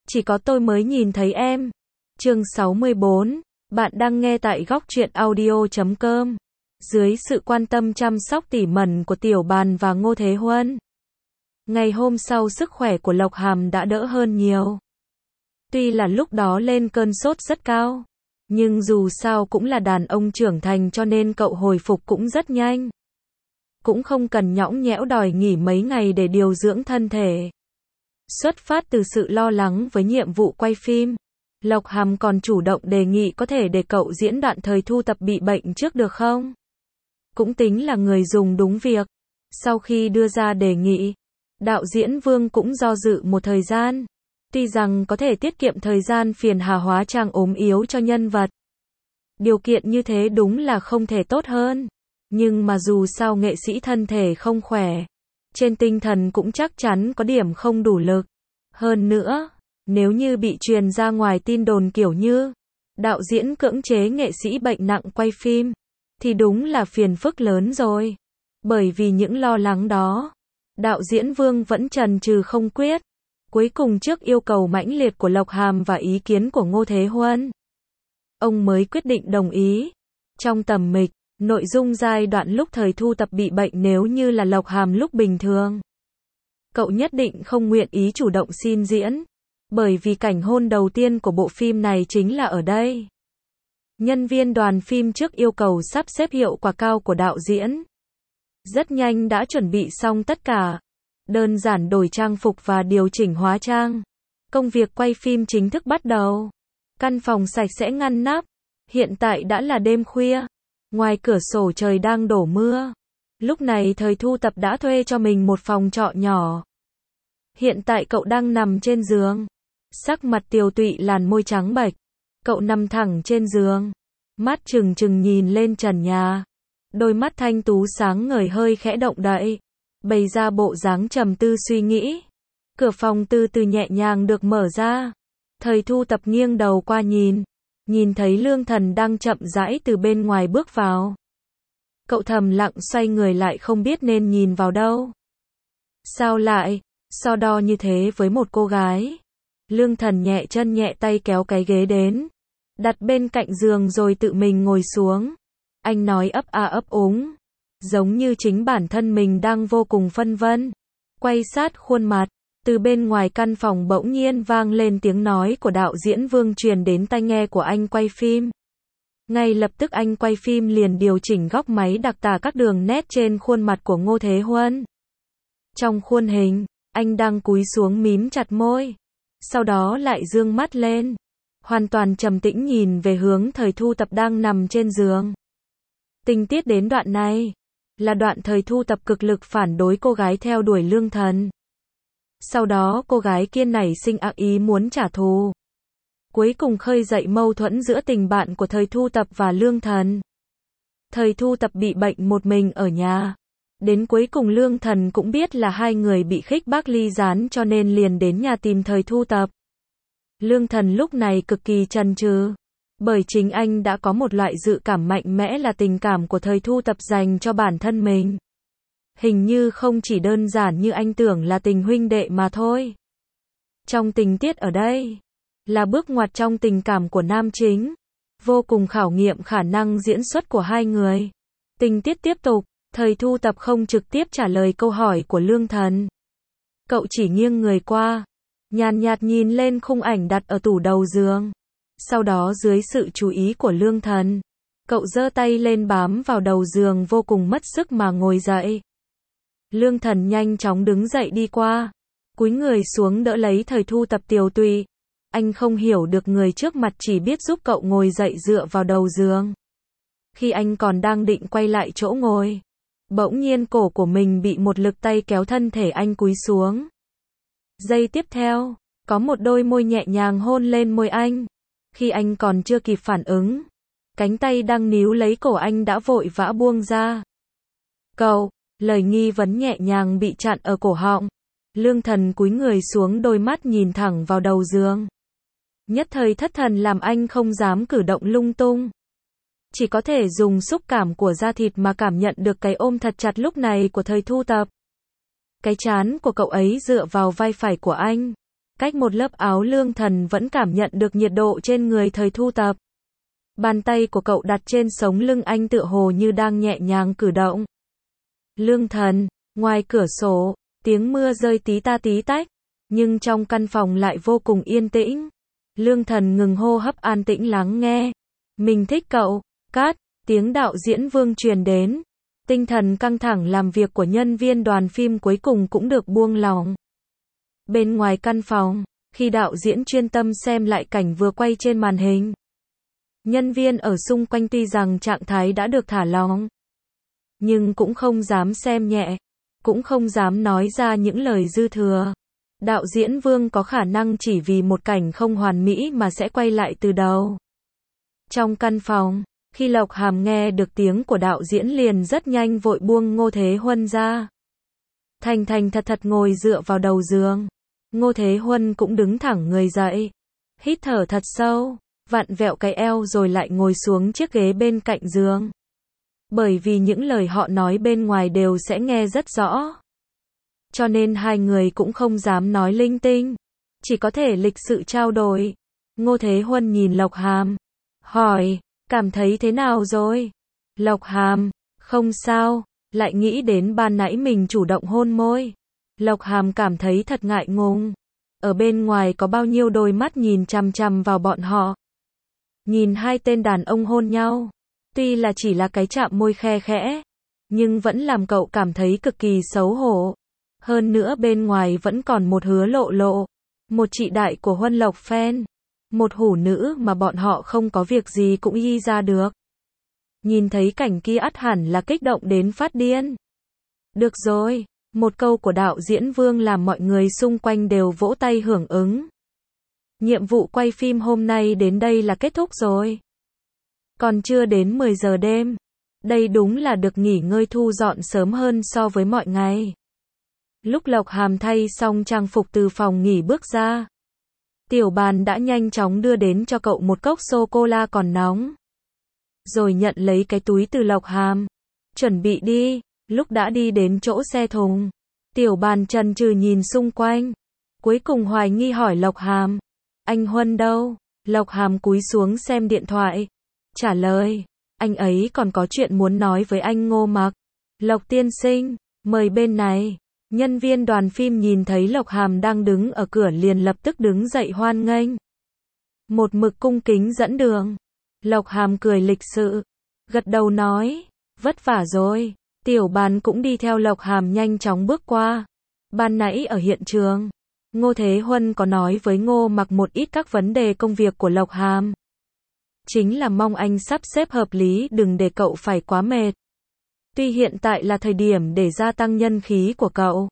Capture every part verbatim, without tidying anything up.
Chỉ có tôi mới nhìn thấy em. Chương sáu mươi bốn. Bạn đang nghe tại góc truyện audio chấm com. Dưới sự quan tâm chăm sóc tỉ mẩn của Tiểu Bàn và Ngô Thế Huân, ngày hôm sau sức khỏe của Lộc Hàm đã đỡ hơn nhiều. Tuy là lúc đó lên cơn sốt rất cao, nhưng dù sao cũng là đàn ông trưởng thành cho nên cậu hồi phục cũng rất nhanh. Cũng không cần nhõng nhẽo đòi nghỉ mấy ngày để điều dưỡng thân thể. Xuất phát từ sự lo lắng với nhiệm vụ quay phim, Lộc Hàm còn chủ động đề nghị có thể để cậu diễn đoạn thời thu tập bị bệnh trước được không? Cũng tính là người dùng đúng việc. Sau khi đưa ra đề nghị, đạo diễn Vương cũng do dự một thời gian. Tuy rằng có thể tiết kiệm thời gian phiền hà hóa trang ốm yếu cho nhân vật. Điều kiện như thế đúng là không thể tốt hơn. Nhưng mà dù sao nghệ sĩ thân thể không khỏe, trên tinh thần cũng chắc chắn có điểm không đủ lực. Hơn nữa, nếu như bị truyền ra ngoài tin đồn kiểu như đạo diễn cưỡng chế nghệ sĩ bệnh nặng quay phim, thì đúng là phiền phức lớn rồi. Bởi vì những lo lắng đó, đạo diễn Vương vẫn chần chừ không quyết. Cuối cùng trước yêu cầu mãnh liệt của Lộc Hàm và ý kiến của Ngô Thế Huân, ông mới quyết định đồng ý. Trong tầm mịch, nội dung giai đoạn lúc thời thu tập bị bệnh nếu như là Lộc Hàm lúc bình thường, cậu nhất định không nguyện ý chủ động xin diễn. Bởi vì cảnh hôn đầu tiên của bộ phim này chính là ở đây. Nhân viên đoàn phim trước yêu cầu sắp xếp hiệu quả cao của đạo diễn. Rất nhanh đã chuẩn bị xong tất cả. Đơn giản đổi trang phục và điều chỉnh hóa trang. Công việc quay phim chính thức bắt đầu. Căn phòng sạch sẽ ngăn nắp. Hiện tại đã là đêm khuya. Ngoài cửa sổ trời đang đổ mưa. Lúc này thời thu tập đã thuê cho mình một phòng trọ nhỏ. Hiện tại cậu đang nằm trên giường. Sắc mặt tiều tụy, làn môi trắng bệch. Cậu nằm thẳng trên giường. Mắt trừng trừng nhìn lên trần nhà. Đôi mắt thanh tú sáng ngời hơi khẽ động đậy, bày ra bộ dáng trầm tư suy nghĩ. Cửa phòng từ từ nhẹ nhàng được mở ra. Thời thu tập nghiêng đầu qua nhìn. Nhìn thấy Lương Thần đang chậm rãi từ bên ngoài bước vào. Cậu thầm lặng xoay người lại không biết nên nhìn vào đâu. Sao lại so đo như thế với một cô gái? Lương Thần nhẹ chân nhẹ tay kéo cái ghế đến, đặt bên cạnh giường rồi tự mình ngồi xuống. Anh nói ấp a ấp úng, giống như chính bản thân mình đang vô cùng phân vân. Quay sát khuôn mặt, từ bên ngoài căn phòng bỗng nhiên vang lên tiếng nói của đạo diễn Vương truyền đến tai nghe của anh quay phim. Ngay lập tức anh quay phim liền điều chỉnh góc máy đặc tả các đường nét trên khuôn mặt của Ngô Thế Huân. Trong khuôn hình, anh đang cúi xuống mím chặt môi, sau đó lại dương mắt lên, hoàn toàn trầm tĩnh nhìn về hướng thời thu tập đang nằm trên giường. Tình tiết đến đoạn này là đoạn thời thu tập cực lực phản đối cô gái theo đuổi Lương Thần. Sau đó cô gái kia nảy sinh ác ý muốn trả thù. Cuối cùng khơi dậy mâu thuẫn giữa tình bạn của thời thu tập và Lương Thần. Thời thu tập bị bệnh một mình ở nhà. Đến cuối cùng Lương Thần cũng biết là hai người bị khích bác ly gián cho nên liền đến nhà tìm thời thu tập. Lương Thần lúc này cực kỳ chần chừ. Bởi chính anh đã có một loại dự cảm mạnh mẽ là tình cảm của thời thu tập dành cho bản thân mình. Hình như không chỉ đơn giản như anh tưởng là tình huynh đệ mà thôi. Trong tình tiết ở đây, là bước ngoặt trong tình cảm của nam chính. Vô cùng khảo nghiệm khả năng diễn xuất của hai người. Tình tiết tiếp tục, thời thu tập không trực tiếp trả lời câu hỏi của Lương Thần. Cậu chỉ nghiêng người qua, nhàn nhạt nhìn lên khung ảnh đặt ở tủ đầu giường. Sau đó dưới sự chú ý của Lương Thần, cậu giơ tay lên bám vào đầu giường vô cùng mất sức mà ngồi dậy. Lương Thần nhanh chóng đứng dậy đi qua, cúi người xuống đỡ lấy thời thu tập tiều tụy. Anh không hiểu được người trước mặt chỉ biết giúp cậu ngồi dậy dựa vào đầu giường. Khi anh còn đang định quay lại chỗ ngồi, bỗng nhiên cổ của mình bị một lực tay kéo thân thể anh cúi xuống. Giây tiếp theo, có một đôi môi nhẹ nhàng hôn lên môi anh. Khi anh còn chưa kịp phản ứng, cánh tay đang níu lấy cổ anh đã vội vã buông ra. Cậu, lời nghi vấn nhẹ nhàng bị chặn ở cổ họng. Lương Thần cúi người xuống, đôi mắt nhìn thẳng vào đầu giường. Nhất thời thất thần làm anh không dám cử động lung tung. Chỉ có thể dùng xúc cảm của da thịt mà cảm nhận được cái ôm thật chặt lúc này của thời thu tập. Cái trán của cậu ấy dựa vào vai phải của anh. Cách một lớp áo Lương Thần vẫn cảm nhận được nhiệt độ trên người thời thu tập. Bàn tay của cậu đặt trên sống lưng anh tựa hồ như đang nhẹ nhàng cử động. Lương Thần, ngoài cửa sổ, tiếng mưa rơi tí ta tí tách, nhưng trong căn phòng lại vô cùng yên tĩnh. Lương Thần ngừng hô hấp an tĩnh lắng nghe. Mình thích cậu, cát, tiếng đạo diễn Vương truyền đến. Tinh thần căng thẳng làm việc của nhân viên đoàn phim cuối cùng cũng được buông lỏng. Bên ngoài căn phòng, khi đạo diễn chuyên tâm xem lại cảnh vừa quay trên màn hình, nhân viên ở xung quanh tuy rằng trạng thái đã được thả lỏng, nhưng cũng không dám xem nhẹ, cũng không dám nói ra những lời dư thừa. Đạo diễn Vương có khả năng chỉ vì một cảnh không hoàn mỹ mà sẽ quay lại từ đầu. Trong căn phòng, khi Lộc Hàm nghe được tiếng của đạo diễn liền rất nhanh vội buông Ngô Thế Huân ra. Thành thành thật thật ngồi dựa vào đầu giường. Ngô Thế Huân cũng đứng thẳng người dậy. Hít thở thật sâu, vặn vẹo cái eo rồi lại ngồi xuống chiếc ghế bên cạnh giường. Bởi vì những lời họ nói bên ngoài đều sẽ nghe rất rõ. Cho nên hai người cũng không dám nói linh tinh. Chỉ có thể lịch sự trao đổi. Ngô Thế Huân nhìn Lộc Hàm. Hỏi, cảm thấy thế nào rồi? Lộc Hàm, không sao, lại nghĩ đến ban nãy mình chủ động hôn môi. Lộc Hàm cảm thấy thật ngại ngùng. Ở bên ngoài có bao nhiêu đôi mắt nhìn chằm chằm vào bọn họ. Nhìn hai tên đàn ông hôn nhau. Tuy là chỉ là cái chạm môi khe khẽ, nhưng vẫn làm cậu cảm thấy cực kỳ xấu hổ. Hơn nữa bên ngoài vẫn còn một Hứa Lộ Lộ, một chị đại của Huân Lộc fan, một hủ nữ mà bọn họ không có việc gì cũng y ra được. Nhìn thấy cảnh kia ắt hẳn là kích động đến phát điên. Được rồi, một câu của đạo diễn Vương làm mọi người xung quanh đều vỗ tay hưởng ứng. Nhiệm vụ quay phim hôm nay đến đây là kết thúc rồi. Còn chưa đến mười giờ đêm. Đây đúng là được nghỉ ngơi thu dọn sớm hơn so với mọi ngày. Lúc Lộc Hàm thay xong trang phục từ phòng nghỉ bước ra, Tiểu Bàn đã nhanh chóng đưa đến cho cậu một cốc sô-cô-la còn nóng. Rồi nhận lấy cái túi từ Lộc Hàm. Chuẩn bị đi. Lúc đã đi đến chỗ xe thùng, Tiểu Bàn chần chừ nhìn xung quanh. Cuối cùng hoài nghi hỏi Lộc Hàm. Anh Huân đâu? Lộc Hàm cúi xuống xem điện thoại. Trả lời. Anh ấy còn có chuyện muốn nói với anh Ngô Mặc. Lộc tiên sinh, mời bên này. Nhân viên đoàn phim nhìn thấy Lộc Hàm đang đứng ở cửa liền lập tức đứng dậy hoan nghênh. Một mực cung kính dẫn đường. Lộc Hàm cười lịch sự. Gật đầu nói. Vất vả rồi. Tiểu Bàn cũng đi theo Lộc Hàm nhanh chóng bước qua. Ban nãy ở hiện trường, Ngô Thế Huân có nói với Ngô Mặc một ít các vấn đề công việc của Lộc Hàm. Chính là mong anh sắp xếp hợp lý đừng để cậu phải quá mệt. Tuy hiện tại là thời điểm để gia tăng nhân khí của cậu,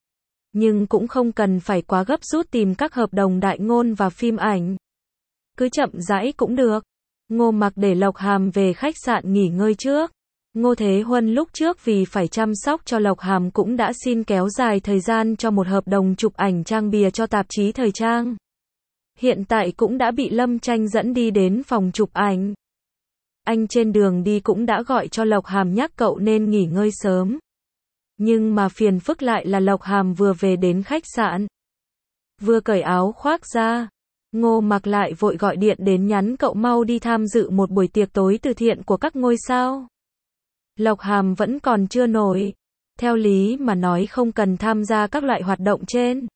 nhưng cũng không cần phải quá gấp rút tìm các hợp đồng đại ngôn và phim ảnh. Cứ chậm rãi cũng được. Ngô Mặc để Lộc Hàm về khách sạn nghỉ ngơi trước. Ngô Thế Huân lúc trước vì phải chăm sóc cho Lộc Hàm cũng đã xin kéo dài thời gian cho một hợp đồng chụp ảnh trang bìa cho tạp chí thời trang. Hiện tại cũng đã bị Lâm Tranh dẫn đi đến phòng chụp ảnh. Anh trên đường đi cũng đã gọi cho Lộc Hàm nhắc cậu nên nghỉ ngơi sớm. Nhưng mà phiền phức lại là Lộc Hàm vừa về đến khách sạn, vừa cởi áo khoác ra, Ngô Mặc lại vội gọi điện đến nhắn cậu mau đi tham dự một buổi tiệc tối từ thiện của các ngôi sao. Lộc Hàm vẫn còn chưa nổi. Theo lý mà nói không cần tham gia các loại hoạt động trên.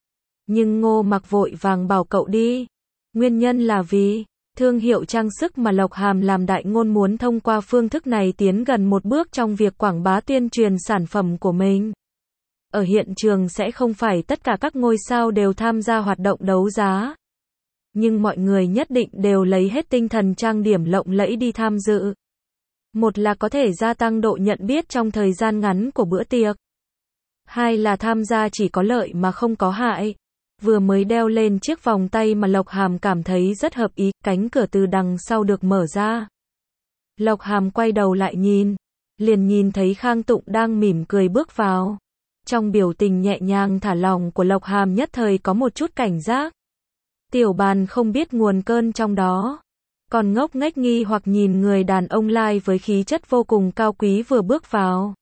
Nhưng Ngô Mặc vội vàng bảo cậu đi. Nguyên nhân là vì thương hiệu trang sức mà Lộc Hàm làm đại ngôn muốn thông qua phương thức này tiến gần một bước trong việc quảng bá tuyên truyền sản phẩm của mình. Ở hiện trường sẽ không phải tất cả các ngôi sao đều tham gia hoạt động đấu giá. Nhưng mọi người nhất định đều lấy hết tinh thần trang điểm lộng lẫy đi tham dự. Một là có thể gia tăng độ nhận biết trong thời gian ngắn của bữa tiệc. Hai là tham gia chỉ có lợi mà không có hại. Vừa mới đeo lên chiếc vòng tay mà Lộc Hàm cảm thấy rất hợp ý, cánh cửa từ đằng sau được mở ra. Lộc Hàm quay đầu lại nhìn, liền nhìn thấy Khang Tụng đang mỉm cười bước vào. Trong biểu tình nhẹ nhàng thả lỏng của Lộc Hàm nhất thời có một chút cảnh giác. Tiểu Bàn không biết nguồn cơn trong đó, còn ngốc nghếch nghi hoặc nhìn người đàn ông lai với khí chất vô cùng cao quý vừa bước vào.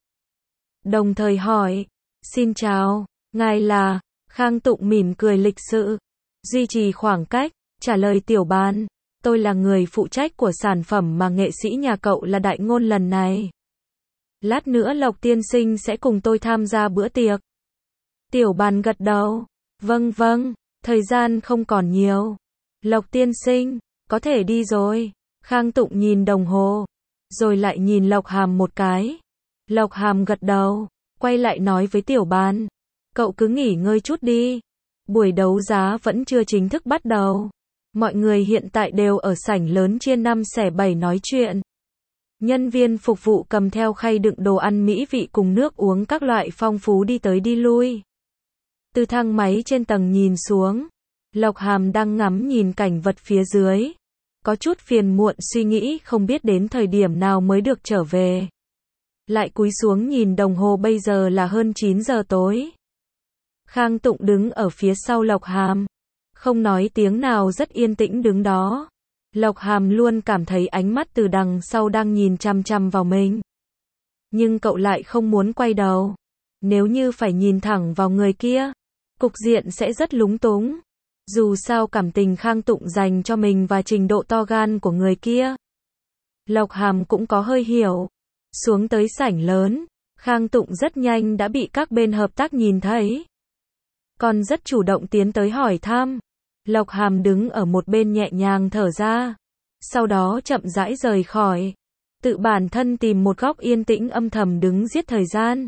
Đồng thời hỏi, xin chào, ngài là... Khang Tụng mỉm cười lịch sự, Duy trì khoảng cách, trả lời Tiểu Bàn. Tôi là người phụ trách của sản phẩm mà nghệ sĩ nhà cậu là đại ngôn lần này. Lát nữa Lộc tiên sinh sẽ cùng tôi tham gia bữa tiệc. Tiểu Bàn gật đầu. Vâng vâng, thời gian không còn nhiều. Lộc tiên sinh, có thể đi rồi. Khang Tụng nhìn đồng hồ, rồi lại nhìn Lộc Hàm một cái. Lộc Hàm gật đầu, quay lại nói với Tiểu Bàn. Cậu cứ nghỉ ngơi chút đi. Buổi đấu giá vẫn chưa chính thức bắt đầu. Mọi người hiện tại đều ở sảnh lớn chia năm xẻ bảy nói chuyện. Nhân viên phục vụ cầm theo khay đựng đồ ăn mỹ vị cùng nước uống các loại phong phú đi tới đi lui. Từ thang máy trên tầng nhìn xuống, Lộc Hàm đang ngắm nhìn cảnh vật phía dưới. Có chút phiền muộn suy nghĩ không biết đến thời điểm nào mới được trở về. Lại cúi xuống nhìn đồng hồ bây giờ là hơn chín giờ tối. Khang Tụng đứng ở phía sau Lộc Hàm. Không nói tiếng nào rất yên tĩnh đứng đó. Lộc Hàm luôn cảm thấy ánh mắt từ đằng sau đang nhìn chằm chằm vào mình. Nhưng cậu lại không muốn quay đầu. Nếu như phải nhìn thẳng vào người kia, cục diện sẽ rất lúng túng. Dù sao cảm tình Khang Tụng dành cho mình và trình độ to gan của người kia, Lộc Hàm cũng có hơi hiểu. Xuống tới sảnh lớn, Khang Tụng rất nhanh đã bị các bên hợp tác nhìn thấy. Còn rất chủ động tiến tới hỏi thăm. Lộc Hàm đứng ở một bên nhẹ nhàng thở ra. Sau đó chậm rãi rời khỏi. Tự bản thân tìm một góc yên tĩnh âm thầm đứng giết thời gian.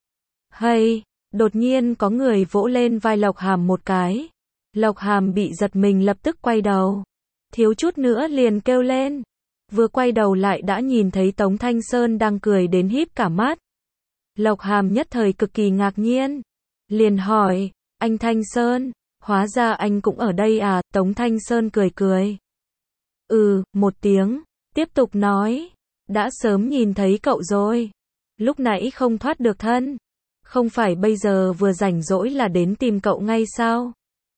Hay, đột nhiên có người vỗ lên vai Lộc Hàm một cái. Lộc Hàm bị giật mình lập tức quay đầu. Thiếu chút nữa liền kêu lên. Vừa quay đầu lại đã nhìn thấy Tống Thanh Sơn đang cười đến híp cả mắt. Lộc Hàm nhất thời cực kỳ ngạc nhiên. Liền hỏi, anh Thanh Sơn, hóa ra anh cũng ở đây à? Tống Thanh Sơn cười cười. Ừ, một tiếng, tiếp tục nói, đã sớm nhìn thấy cậu rồi. Lúc nãy không thoát được thân. Không phải bây giờ vừa rảnh rỗi là đến tìm cậu ngay sao?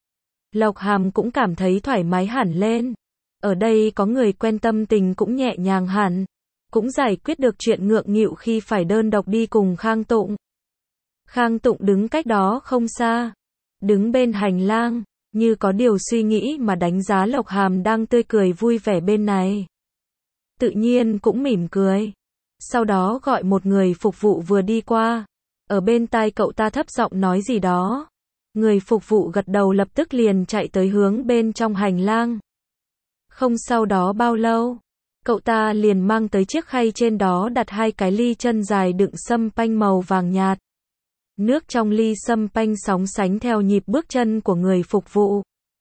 Lộc Hàm cũng cảm thấy thoải mái hẳn lên. Ở đây có người quen tâm tình cũng nhẹ nhàng hẳn. Cũng giải quyết được chuyện ngượng nghịu khi phải đơn độc đi cùng Khang Tụng. Khang Tụng đứng cách đó không xa. Đứng bên hành lang, như có điều suy nghĩ mà đánh giá Lộc Hàm đang tươi cười vui vẻ bên này. Tự nhiên cũng mỉm cười. Sau đó gọi một người phục vụ vừa đi qua. Ở bên tai cậu ta thấp giọng nói gì đó. Người phục vụ gật đầu lập tức liền chạy tới hướng bên trong hành lang. Không sau đó bao lâu, cậu ta liền mang tới chiếc khay trên đó đặt hai cái ly chân dài đựng sâm panh màu vàng nhạt. Nước trong ly sâm panh sóng sánh theo nhịp bước chân của người phục vụ.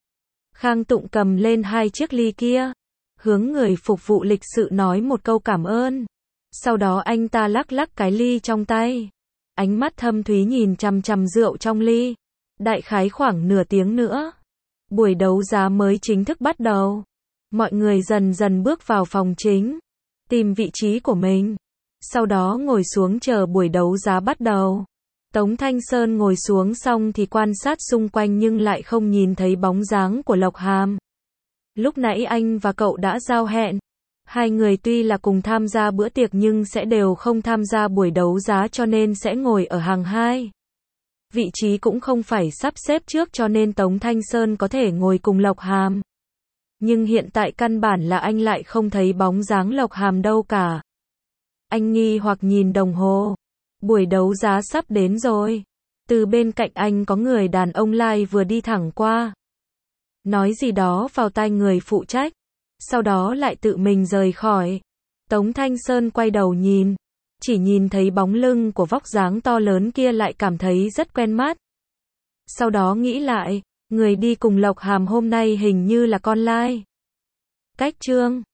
Khang Tụng cầm lên hai chiếc ly kia, hướng người phục vụ lịch sự nói một câu cảm ơn. Sau đó anh ta lắc lắc cái ly trong tay. Ánh mắt thâm thúy nhìn chằm chằm rượu trong ly. Đại khái khoảng nửa tiếng nữa, buổi đấu giá mới chính thức bắt đầu. Mọi người dần dần bước vào phòng chính, tìm vị trí của mình. Sau đó ngồi xuống chờ buổi đấu giá bắt đầu. Tống Thanh Sơn ngồi xuống xong thì quan sát xung quanh nhưng lại không nhìn thấy bóng dáng của Lộc Hàm. Lúc nãy anh và cậu đã giao hẹn. Hai người tuy là cùng tham gia bữa tiệc nhưng sẽ đều không tham gia buổi đấu giá cho nên sẽ ngồi ở hàng hai. Vị trí cũng không phải sắp xếp trước cho nên Tống Thanh Sơn có thể ngồi cùng Lộc Hàm. Nhưng hiện tại căn bản là anh lại không thấy bóng dáng Lộc Hàm đâu cả. Anh nghi hoặc nhìn đồng hồ. Buổi đấu giá sắp đến rồi. Từ bên cạnh anh có người đàn ông lai vừa đi thẳng qua. Nói gì đó vào tai người phụ trách. Sau đó lại tự mình rời khỏi. Tống Thanh Sơn quay đầu nhìn. Chỉ nhìn thấy bóng lưng của vóc dáng to lớn kia lại cảm thấy rất quen mắt. Sau đó nghĩ lại, người đi cùng Lộc Hàm hôm nay hình như là con lai. Cách chương